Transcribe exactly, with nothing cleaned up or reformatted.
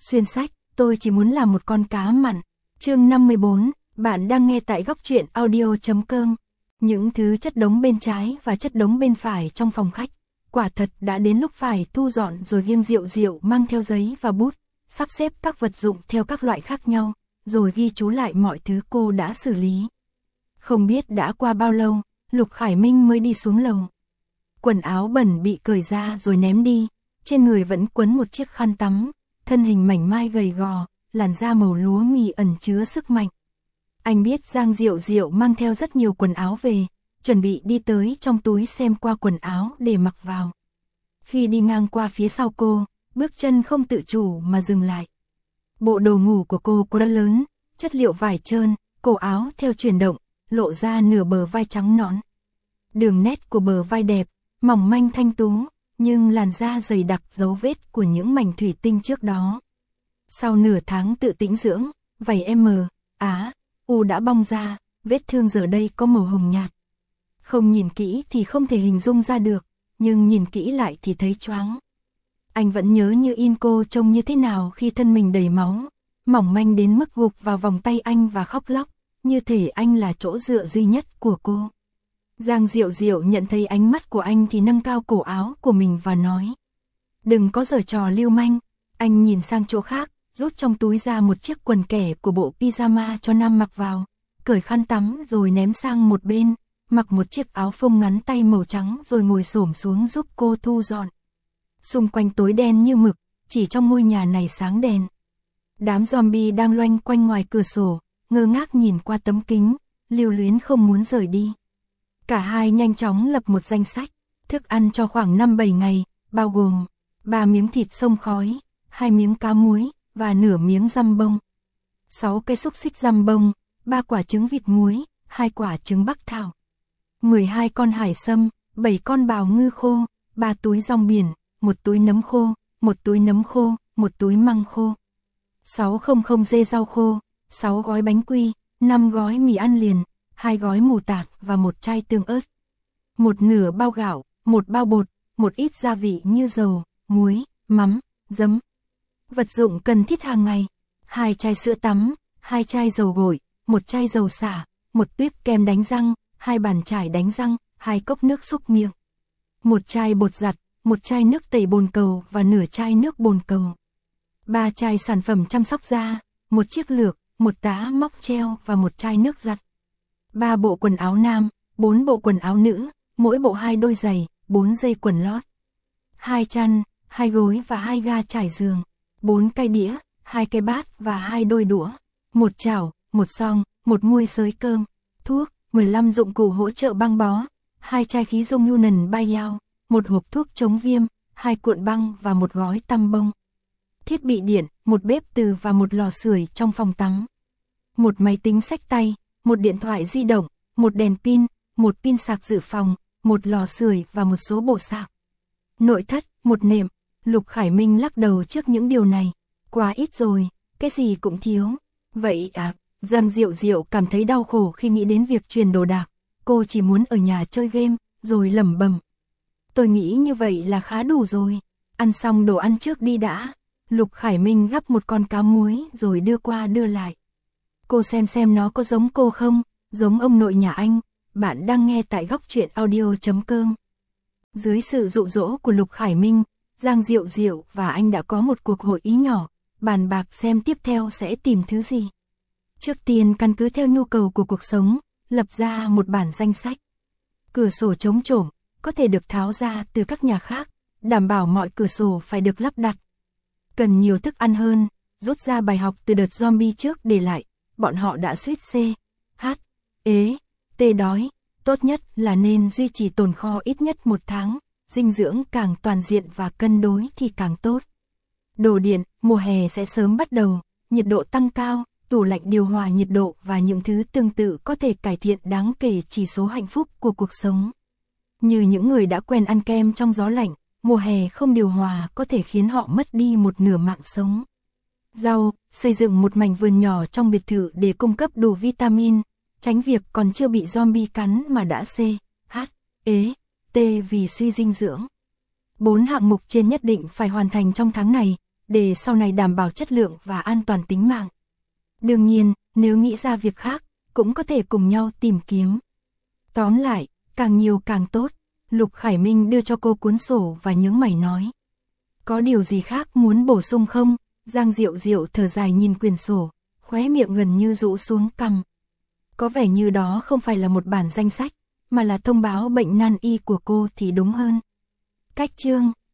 Xuyên sách, tôi chỉ muốn là một con cá mặn. Chương năm mươi bốn, bạn đang nghe tại góc truyện audio chấm com. Những thứ chất đống bên trái và chất đống bên phải trong phòng khách. Quả thật đã đến lúc phải thu dọn rồi. Riêng Diệu Diệu mang theo giấy và bút, sắp xếp các vật dụng theo các loại khác nhau, rồi ghi chú lại mọi thứ cô đã xử lý. Không biết đã qua bao lâu, Lục Khải Minh mới đi xuống lầu. Quần áo bẩn bị cởi ra rồi ném đi, trên người vẫn quấn một chiếc khăn tắm, thân hình mảnh mai gầy gò, làn da màu lúa mì ẩn chứa sức mạnh. Anh biết Giang Diệu Diệu mang theo rất nhiều quần áo về, chuẩn bị đi tới trong túi xem qua quần áo để mặc vào. Khi đi ngang qua phía sau cô, bước chân không tự chủ mà dừng lại. Bộ đồ ngủ của cô quá lớn, chất liệu vải trơn, cổ áo theo chuyển động, lộ ra nửa bờ vai trắng nõn. Đường nét của bờ vai đẹp, mỏng manh thanh tú, nhưng làn da dày đặc dấu vết của những mảnh thủy tinh trước đó. Sau nửa tháng tự tĩnh dưỡng, vảy M, Á, U đã bong ra, vết thương giờ đây có màu hồng nhạt. Không nhìn kỹ thì không thể hình dung ra được, nhưng nhìn kỹ lại thì thấy choáng. Anh vẫn nhớ như in cô trông như thế nào khi thân mình đầy máu, mỏng manh đến mức gục vào vòng tay anh và khóc lóc, như thể anh là chỗ dựa duy nhất của cô. Giang Diệu Diệu nhận thấy ánh mắt của anh thì nâng cao cổ áo của mình và nói: "Đừng có giở trò lưu manh." Anh nhìn sang chỗ khác, rút trong túi ra một chiếc quần kẻ của bộ pyjama cho nam mặc vào, cởi khăn tắm rồi ném sang một bên, mặc một chiếc áo phông ngắn tay màu trắng rồi ngồi xổm xuống giúp cô thu dọn. Xung quanh tối đen như mực, chỉ trong ngôi nhà này sáng đèn. Đám zombie đang loanh quanh ngoài cửa sổ, ngơ ngác nhìn qua tấm kính, lưu luyến không muốn rời đi. Cả hai nhanh chóng lập một danh sách, thức ăn cho khoảng năm bảy ngày, bao gồm ba miếng thịt xông khói, hai miếng cá muối và nửa miếng dăm bông, sáu cây xúc xích dăm bông, ba quả trứng vịt muối, hai quả trứng bắc thảo, mười hai con hải sâm, bảy con bào ngư khô, ba túi rong biển, một túi nấm khô, một túi nấm khô, một túi măng khô, sáu trăm dê rau khô, sáu gói bánh quy, năm gói mì ăn liền, hai gói mù tạt và một chai tương ớt, một nửa bao gạo, một bao bột, một ít gia vị như dầu, muối, mắm, giấm. Vật dụng cần thiết hàng ngày: hai chai sữa tắm, hai chai dầu gội, một chai dầu xả, một tuyếp kem đánh răng, hai bàn chải đánh răng, hai cốc nước súc miệng, một chai bột giặt, một chai nước tẩy bồn cầu và nửa chai nước bồn cầu, ba chai sản phẩm chăm sóc da, một chiếc lược, một tá móc treo và một chai nước giặt, ba bộ quần áo nam, bốn bộ quần áo nữ, mỗi bộ hai đôi giày, bốn dây quần lót, hai chăn, hai gối và hai ga trải giường, bốn cây đĩa, hai cái bát và hai đôi đũa, một chảo, một xoong, một muôi xới cơm, thuốc, mười lăm dụng cụ hỗ trợ băng bó, hai chai khí dung Yunan Bayao, một hộp thuốc chống viêm, hai cuộn băng và một gói tăm bông. Thiết bị điện, một bếp từ và một lò sưởi trong phòng tắm. Một máy tính xách tay, một điện thoại di động, một đèn pin, một pin sạc dự phòng, một lò sưởi và một số bộ sạc. Nội thất, một nệm. Lục Khải Minh lắc đầu trước những điều này. Quá ít rồi, cái gì cũng thiếu. Vậy à, Giang Diệu Diệu cảm thấy đau khổ khi nghĩ đến việc chuyển đồ đạc. Cô chỉ muốn ở nhà chơi game, rồi lẩm bẩm: "Tôi nghĩ như vậy là khá đủ rồi. Ăn xong đồ ăn trước đi đã." Lục Khải Minh gắp một con cá muối rồi đưa qua đưa lại. "Cô xem xem nó có giống cô không, giống ông nội nhà anh." Bạn đang nghe tại góc truyện audio chấm com. Dưới sự dụ dỗ của Lục Khải Minh, Giang Diệu Diệu và anh đã có một cuộc hội ý nhỏ, bàn bạc xem tiếp theo sẽ tìm thứ gì. Trước tiên căn cứ theo nhu cầu của cuộc sống, lập ra một bản danh sách. Cửa sổ chống trộm, có thể được tháo ra từ các nhà khác, đảm bảo mọi cửa sổ phải được lắp đặt. Cần nhiều thức ăn hơn, rút ra bài học từ đợt zombie trước để lại, bọn họ đã suýt C, H, ế, T đói, tốt nhất là nên duy trì tồn kho ít nhất một tháng, dinh dưỡng càng toàn diện và cân đối thì càng tốt. Đồ điện, mùa hè sẽ sớm bắt đầu, nhiệt độ tăng cao, tủ lạnh điều hòa nhiệt độ và những thứ tương tự có thể cải thiện đáng kể chỉ số hạnh phúc của cuộc sống. Như những người đã quen ăn kem trong gió lạnh, mùa hè không điều hòa có thể khiến họ mất đi một nửa mạng sống. Rau, xây dựng một mảnh vườn nhỏ trong biệt thự để cung cấp đủ vitamin, tránh việc còn chưa bị zombie cắn mà đã C, H, ế, T vì suy dinh dưỡng. Bốn hạng mục trên nhất định phải hoàn thành trong tháng này, để sau này đảm bảo chất lượng và an toàn tính mạng. Đương nhiên, nếu nghĩ ra việc khác, cũng có thể cùng nhau tìm kiếm. Tóm lại, càng nhiều càng tốt. Lục Khải Minh đưa cho cô cuốn sổ và nhướng mày nói. Có điều gì khác muốn bổ sung không? Giang Diệu Diệu thở dài nhìn quyển sổ, khóe miệng gần như rũ xuống cằm. Có vẻ như đó không phải là một bản danh sách, mà là thông báo bệnh nan y của cô thì đúng hơn. Cách chương